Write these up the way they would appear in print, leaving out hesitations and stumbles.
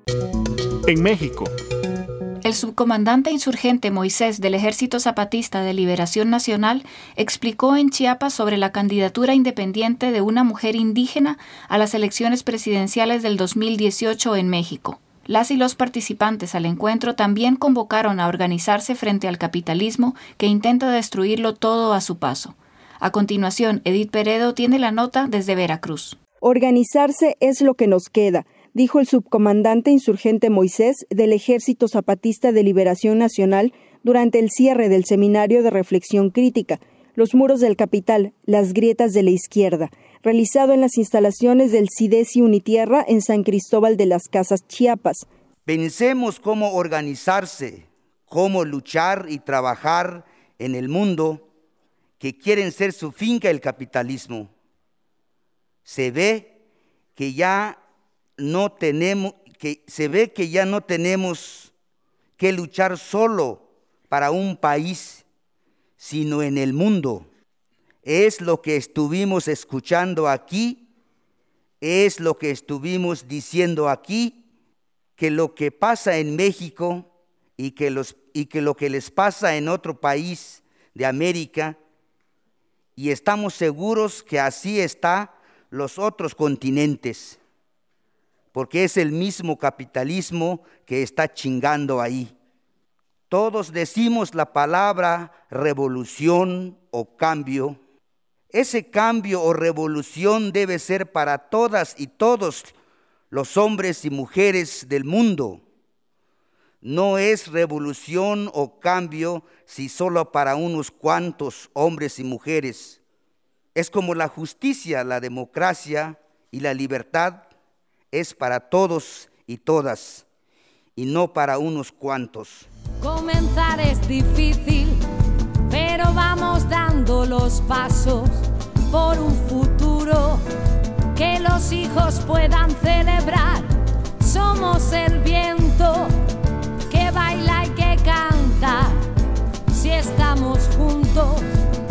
En México, el subcomandante insurgente Moisés del Ejército Zapatista de Liberación Nacional explicó en Chiapas sobre la candidatura independiente de una mujer indígena a las elecciones presidenciales del 2018 en México. Las y los participantes al encuentro también convocaron a organizarse frente al capitalismo que intenta destruirlo todo a su paso. A continuación, Edith Peredo tiene la nota desde Veracruz. Organizarse es lo que nos queda, dijo el subcomandante insurgente Moisés del Ejército Zapatista de Liberación Nacional durante el cierre del seminario de reflexión crítica, Los muros del capital, las grietas de la izquierda, realizado en las instalaciones del CIDESI Unitierra en San Cristóbal de las Casas, Chiapas. Pensemos cómo organizarse, cómo luchar y trabajar en el mundo que quieren ser su finca el capitalismo. Se ve que ya no tenemos que luchar solo para un país, sino en el mundo. Es lo que estuvimos escuchando aquí, es lo que estuvimos diciendo aquí, que lo que pasa en México y que lo que les pasa en otro país de América, y estamos seguros que así está los otros continentes, porque es el mismo capitalismo que está chingando ahí. Todos decimos la palabra revolución o cambio. Ese cambio o revolución debe ser para todas y todos los hombres y mujeres del mundo. No es revolución o cambio si solo para unos cuantos hombres y mujeres. Es como la justicia, la democracia y la libertad es para todos y todas, y no para unos cuantos. Comenzar es difícil, pero vamos dando los pasos por un futuro que los hijos puedan celebrar. Somos el viento que baila y que canta. Si estamos juntos,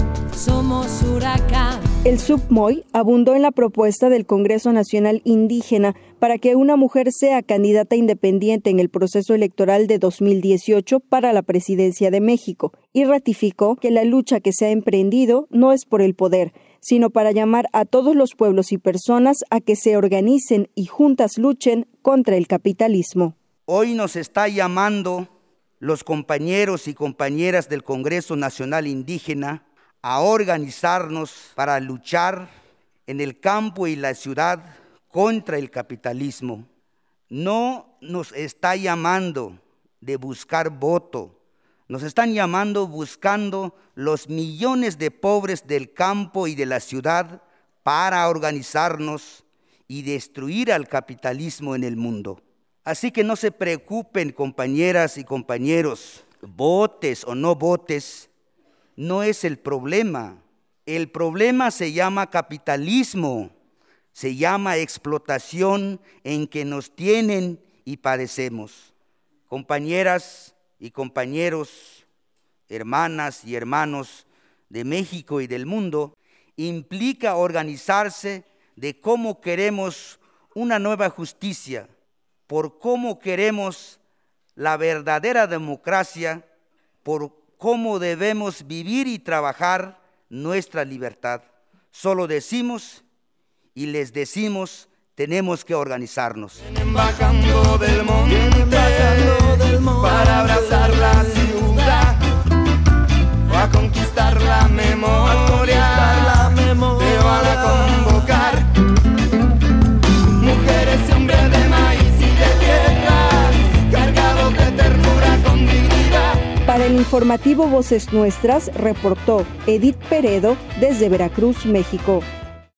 somos huracán. El SUBMOI abundó en la propuesta del Congreso Nacional Indígena para que una mujer sea candidata independiente en el proceso electoral de 2018 para la presidencia de México y ratificó que la lucha que se ha emprendido no es por el poder, sino para llamar a todos los pueblos y personas a que se organicen y juntas luchen contra el capitalismo. Hoy nos está llamando los compañeros y compañeras del Congreso Nacional Indígena a organizarnos para luchar en el campo y la ciudad contra el capitalismo. No nos está llamando de buscar voto, nos están llamando buscando los millones de pobres del campo y de la ciudad para organizarnos y destruir al capitalismo en el mundo. Así que no se preocupen, compañeras y compañeros, votes o no votes, no es el problema. El problema se llama capitalismo, se llama explotación en que nos tienen y padecemos. Compañeras y compañeros, hermanas y hermanos de México y del mundo, implica organizarse de cómo queremos una nueva justicia, por cómo queremos la verdadera democracia, por cómo debemos vivir y trabajar nuestra libertad. Solo decimos y les decimos, tenemos que organizarnos. Vienen bajando del monte para abrazar la ciudad, o a conquistar la memoria, te van a convocar. Mujeres y hombres de maíz y de tierra, cargados de ternura con dignidad. Para el informativo Voces Nuestras, reportó Edith Peredo desde Veracruz, México.